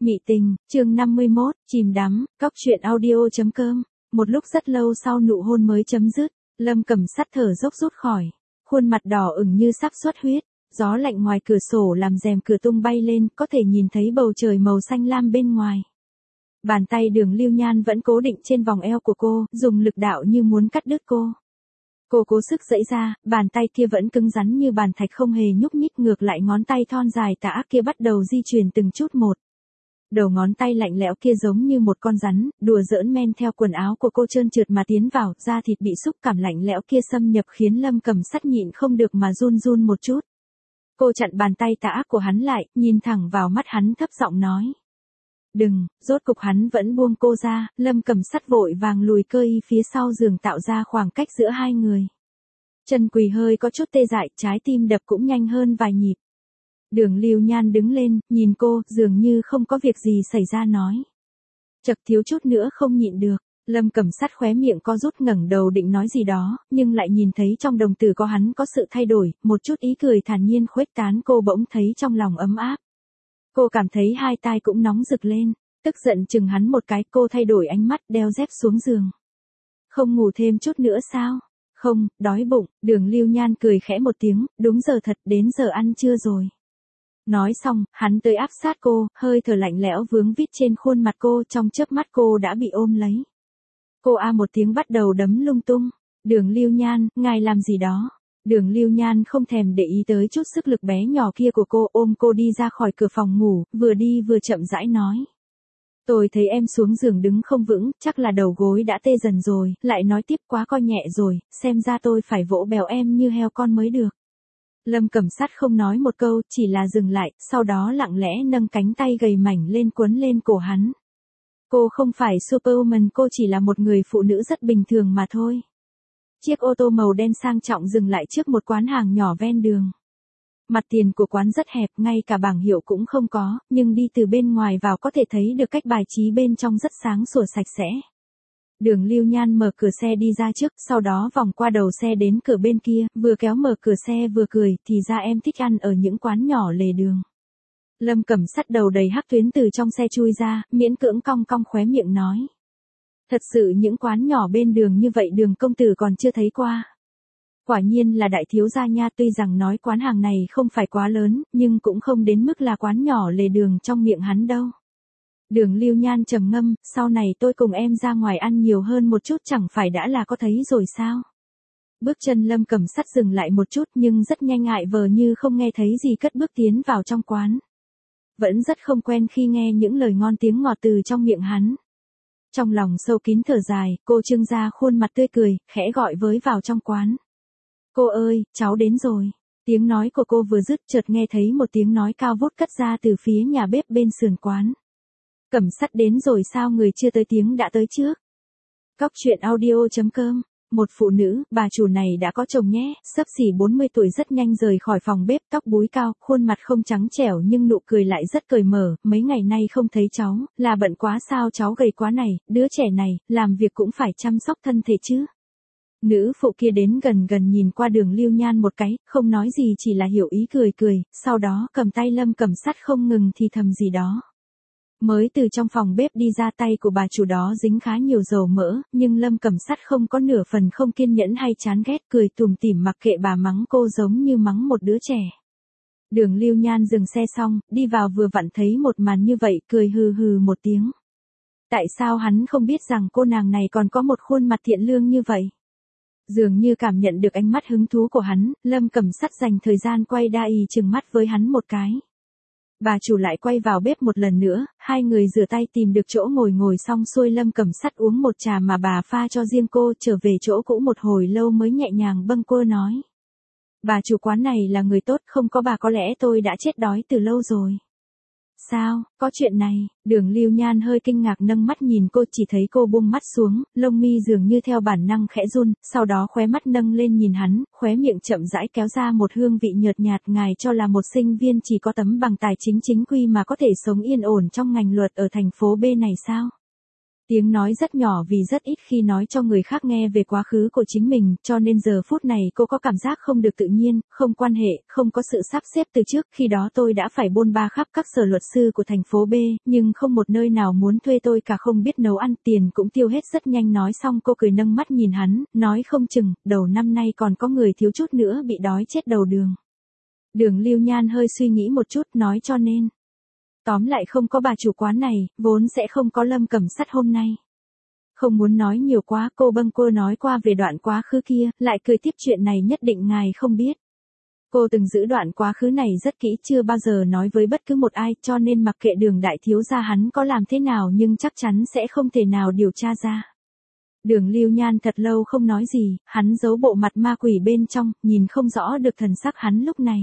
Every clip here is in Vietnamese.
Mị tình, chương 51, chìm đắm, cóc truyện audio.com. Một lúc rất lâu sau nụ hôn mới chấm dứt, Lâm Cẩm Sắt thở dốc rút khỏi, khuôn mặt đỏ ửng như sắp xuất huyết, gió lạnh ngoài cửa sổ làm rèm cửa tung bay lên, có thể nhìn thấy bầu trời màu xanh lam bên ngoài. Bàn tay Đường Lưu Nhan vẫn cố định trên vòng eo của cô, dùng lực đạo như muốn cắt đứt cô. Cô cố sức giãy ra, bàn tay kia vẫn cứng rắn như bàn thạch không hề nhúc nhích, ngược lại ngón tay thon dài tà ác kia bắt đầu di chuyển từng chút một. Đầu ngón tay lạnh lẽo kia giống như một con rắn, đùa giỡn men theo quần áo của cô trơn trượt mà tiến vào, da thịt bị xúc cảm lạnh lẽo kia xâm nhập khiến Lâm Cẩm Sắt nhịn không được mà run run một chút. Cô chặn bàn tay tà ác của hắn lại, nhìn thẳng vào mắt hắn thấp giọng nói. Đừng, rốt cục hắn vẫn buông cô ra, Lâm Cẩm Sắt vội vàng lùi cơ y phía sau giường tạo ra khoảng cách giữa hai người. Chân quỳ hơi có chút tê dại, trái tim đập cũng nhanh hơn vài nhịp. Đường Lưu Nhan đứng lên, nhìn cô, dường như không có việc gì xảy ra nói. Chật thiếu chút nữa không nhịn được, Lâm Cẩm Sắt khóe miệng co rút ngẩng đầu định nói gì đó, nhưng lại nhìn thấy trong đồng tử có hắn có sự thay đổi, một chút ý cười thản nhiên khuếch tán, cô bỗng thấy trong lòng ấm áp. Cô cảm thấy hai tai cũng nóng rực lên, tức giận chừng hắn một cái, cô thay đổi ánh mắt đeo dép xuống giường. Không ngủ thêm chút nữa sao? Không, đói bụng, Đường Lưu Nhan cười khẽ một tiếng, đúng giờ thật, đến giờ ăn trưa rồi. Nói xong, hắn tới áp sát cô, hơi thở lạnh lẽo vướng vít trên khuôn mặt cô, trong chớp mắt cô đã bị ôm lấy. Cô a một tiếng bắt đầu đấm lung tung. Đường Lưu Nhan, ngài làm gì đó? Đường Lưu Nhan không thèm để ý tới chút sức lực bé nhỏ kia của cô, ôm cô đi ra khỏi cửa phòng ngủ, vừa đi vừa chậm rãi nói. Tôi thấy em xuống giường đứng không vững, chắc là đầu gối đã tê dần rồi, lại nói tiếp quá coi nhẹ rồi, xem ra tôi phải vỗ bèo em như heo con mới được. Lâm Cẩm Sắt không nói một câu, chỉ là dừng lại, sau đó lặng lẽ nâng cánh tay gầy mảnh lên quấn lên cổ hắn. Cô không phải Superwoman, cô chỉ là một người phụ nữ rất bình thường mà thôi. Chiếc ô tô màu đen sang trọng dừng lại trước một quán hàng nhỏ ven đường. Mặt tiền của quán rất hẹp, ngay cả bảng hiệu cũng không có, nhưng đi từ bên ngoài vào có thể thấy được cách bài trí bên trong rất sáng sủa sạch sẽ. Đường Lưu Nhan mở cửa xe đi ra trước, sau đó vòng qua đầu xe đến cửa bên kia, vừa kéo mở cửa xe vừa cười, thì ra em thích ăn ở những quán nhỏ lề đường. Lâm Cẩm Sắt đầu đầy hắc tuyến từ trong xe chui ra, miễn cưỡng cong cong khóe miệng nói. Thật sự những quán nhỏ bên đường như vậy Đường công tử còn chưa thấy qua. Quả nhiên là đại thiếu gia nha, tuy rằng nói quán hàng này không phải quá lớn, nhưng cũng không đến mức là quán nhỏ lề đường trong miệng hắn đâu. Đường Lưu Nhan trầm ngâm, sau này tôi cùng em ra ngoài ăn nhiều hơn một chút chẳng phải đã là có thấy rồi sao? Bước chân Lâm Cẩm Sắt dừng lại một chút nhưng rất nhanh ngại vờ như không nghe thấy gì cất bước tiến vào trong quán. Vẫn rất không quen khi nghe những lời ngon tiếng ngọt từ trong miệng hắn. Trong lòng sâu kín thở dài, cô trưng ra khuôn mặt tươi cười, khẽ gọi với vào trong quán. Cô ơi, cháu đến rồi. Tiếng nói của cô vừa dứt chợt nghe thấy một tiếng nói cao vút cất ra từ phía nhà bếp bên sườn quán. Cẩm Sắt đến rồi sao, người chưa tới tiếng đã tới trước. Cóc truyện audio.com. Một phụ nữ, bà chủ này đã có chồng nhé, xấp xỉ 40 tuổi rất nhanh rời khỏi phòng bếp, tóc búi cao, khuôn mặt không trắng trẻo nhưng nụ cười lại rất cởi mở, mấy ngày nay không thấy cháu, là bận quá sao, cháu gầy quá này, đứa trẻ này, làm việc cũng phải chăm sóc thân thể chứ. Nữ phụ kia đến gần gần nhìn qua Đường Lưu Nhan một cái, không nói gì chỉ là hiểu ý cười cười, sau đó cầm tay Lâm Cẩm Sắt không ngừng thì thầm gì đó. Mới từ trong phòng bếp đi ra, tay của bà chủ đó dính khá nhiều dầu mỡ, nhưng Lâm Cẩm Sắt không có nửa phần không kiên nhẫn hay chán ghét, cười tủm tỉm mặc kệ bà mắng cô giống như mắng một đứa trẻ. Đường Lưu Nhan dừng xe xong, đi vào vừa vặn thấy một màn như vậy, cười hừ hừ một tiếng. Tại sao hắn không biết rằng cô nàng này còn có một khuôn mặt thiện lương như vậy? Dường như cảm nhận được ánh mắt hứng thú của hắn, Lâm Cẩm Sắt dành thời gian quay đa ì trừng mắt với hắn một cái. Bà chủ lại quay vào bếp một lần nữa, hai người rửa tay tìm được chỗ ngồi xong xuôi, Lâm Cẩm Sắt uống một trà mà bà pha cho riêng cô, trở về chỗ cũ một hồi lâu mới nhẹ nhàng bâng quơ nói. Bà chủ quán này là người tốt, không có bà có lẽ tôi đã chết đói từ lâu rồi. Sao, có chuyện này? Đường Lưu Nhan hơi kinh ngạc nâng mắt nhìn cô, chỉ thấy cô buông mắt xuống, lông mi dường như theo bản năng khẽ run, sau đó khóe mắt nâng lên nhìn hắn, khóe miệng chậm rãi kéo ra một hương vị nhợt nhạt, ngài cho là một sinh viên chỉ có tấm bằng tài chính chính quy mà có thể sống yên ổn trong ngành luật ở thành phố B này sao? Tiếng nói rất nhỏ vì rất ít khi nói cho người khác nghe về quá khứ của chính mình, cho nên giờ phút này cô có cảm giác không được tự nhiên, không quan hệ, không có sự sắp xếp từ trước. Khi đó tôi đã phải bôn ba khắp các sở luật sư của thành phố B, nhưng không một nơi nào muốn thuê tôi cả, không biết nấu ăn, tiền cũng tiêu hết rất nhanh. Nói xong cô cười nâng mắt nhìn hắn, nói không chừng, đầu năm nay còn có người thiếu chút nữa bị đói chết đầu đường. Đường Lưu Nhan hơi suy nghĩ một chút, nói cho nên. Tóm lại không có bà chủ quán này, vốn sẽ không có Lâm Cẩm Sắt hôm nay. Không muốn nói nhiều quá, cô bâng quơ nói qua về đoạn quá khứ kia, lại cười tiếp, chuyện này nhất định ngài không biết. Cô từng giữ đoạn quá khứ này rất kỹ, chưa bao giờ nói với bất cứ một ai, cho nên mặc kệ Đường đại thiếu gia hắn có làm thế nào nhưng chắc chắn sẽ không thể nào điều tra ra. Đường Lưu Nhan thật lâu không nói gì, hắn giấu bộ mặt ma quỷ bên trong, nhìn không rõ được thần sắc hắn lúc này.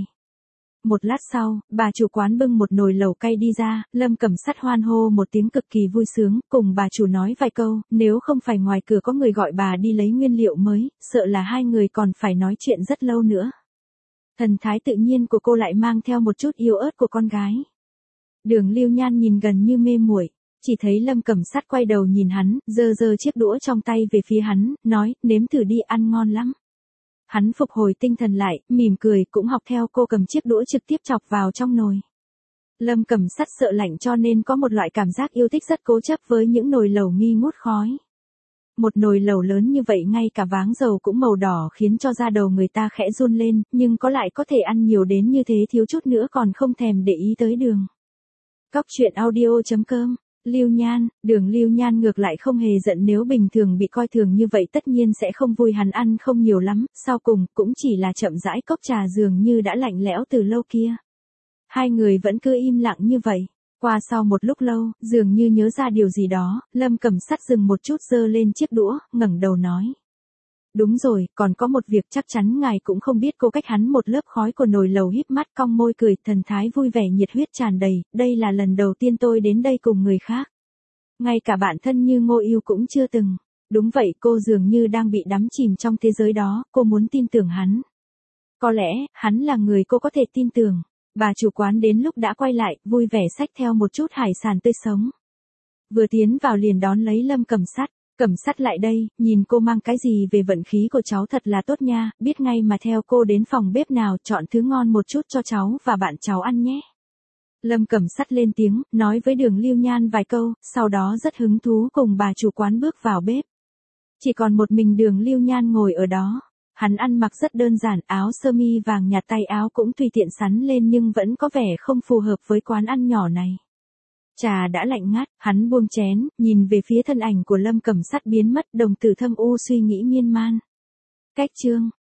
Một lát sau, bà chủ quán bưng một nồi lẩu cay đi ra, Lâm Cẩm Sắt hoan hô một tiếng cực kỳ vui sướng, cùng bà chủ nói vài câu, nếu không phải ngoài cửa có người gọi bà đi lấy nguyên liệu mới, sợ là hai người còn phải nói chuyện rất lâu nữa. Thần thái tự nhiên của cô lại mang theo một chút yếu ớt của con gái. Đường Lưu Nhan nhìn gần như mê muội, chỉ thấy Lâm Cẩm Sắt quay đầu nhìn hắn, giơ chiếc đũa trong tay về phía hắn, nói, nếm thử đi, ăn ngon lắm. Hắn phục hồi tinh thần lại, mỉm cười, cũng học theo cô cầm chiếc đũa trực tiếp chọc vào trong nồi. Lâm Cẩm Sắt sợ lạnh cho nên có một loại cảm giác yêu thích rất cố chấp với những nồi lẩu nghi ngút khói. Một nồi lẩu lớn như vậy ngay cả váng dầu cũng màu đỏ khiến cho da đầu người ta khẽ run lên, nhưng có lại có thể ăn nhiều đến như thế, thiếu chút nữa còn không thèm để ý tới đường. Cóc truyện audio.com. Lưu Nhan, Đường Lưu Nhan ngược lại không hề giận, nếu bình thường bị coi thường như vậy tất nhiên sẽ không vui, hắn ăn không nhiều lắm, sau cùng cũng chỉ là chậm rãi, cốc trà dường như đã lạnh lẽo từ lâu kia. Hai người vẫn cứ im lặng như vậy. Qua sau một lúc lâu, dường như nhớ ra điều gì đó, Lâm Cẩm Sắt dừng một chút, giơ lên chiếc đũa, ngẩng đầu nói. Đúng rồi, còn có một việc chắc chắn ngài cũng không biết. Cô cách hắn một lớp khói của nồi lẩu, híp mắt cong môi cười, thần thái vui vẻ, nhiệt huyết tràn đầy, đây là lần đầu tiên tôi đến đây cùng người khác. Ngay cả bạn thân như Ngô Yêu cũng chưa từng. Đúng vậy, cô dường như đang bị đắm chìm trong thế giới đó, cô muốn tin tưởng hắn. Có lẽ, hắn là người cô có thể tin tưởng. Bà chủ quán đến lúc đã quay lại, vui vẻ xách theo một chút hải sản tươi sống. Vừa tiến vào liền đón lấy Lâm Cẩm Sắt. Cẩm Sắt lại đây, nhìn cô mang cái gì về, vận khí của cháu thật là tốt nha, biết ngay mà theo cô đến phòng bếp nào, chọn thứ ngon một chút cho cháu và bạn cháu ăn nhé. Lâm Cẩm Sắt lên tiếng, nói với Đường Lưu Nhan vài câu, sau đó rất hứng thú cùng bà chủ quán bước vào bếp. Chỉ còn một mình Đường Lưu Nhan ngồi ở đó. Hắn ăn mặc rất đơn giản, áo sơ mi vàng nhạt, tay áo cũng tùy tiện sắn lên nhưng vẫn có vẻ không phù hợp với quán ăn nhỏ này. Trà đã lạnh ngắt, hắn buông chén, nhìn về phía thân ảnh của Lâm Cẩm Sắt biến mất, đồng tử thâm u suy nghĩ miên man. Cách chương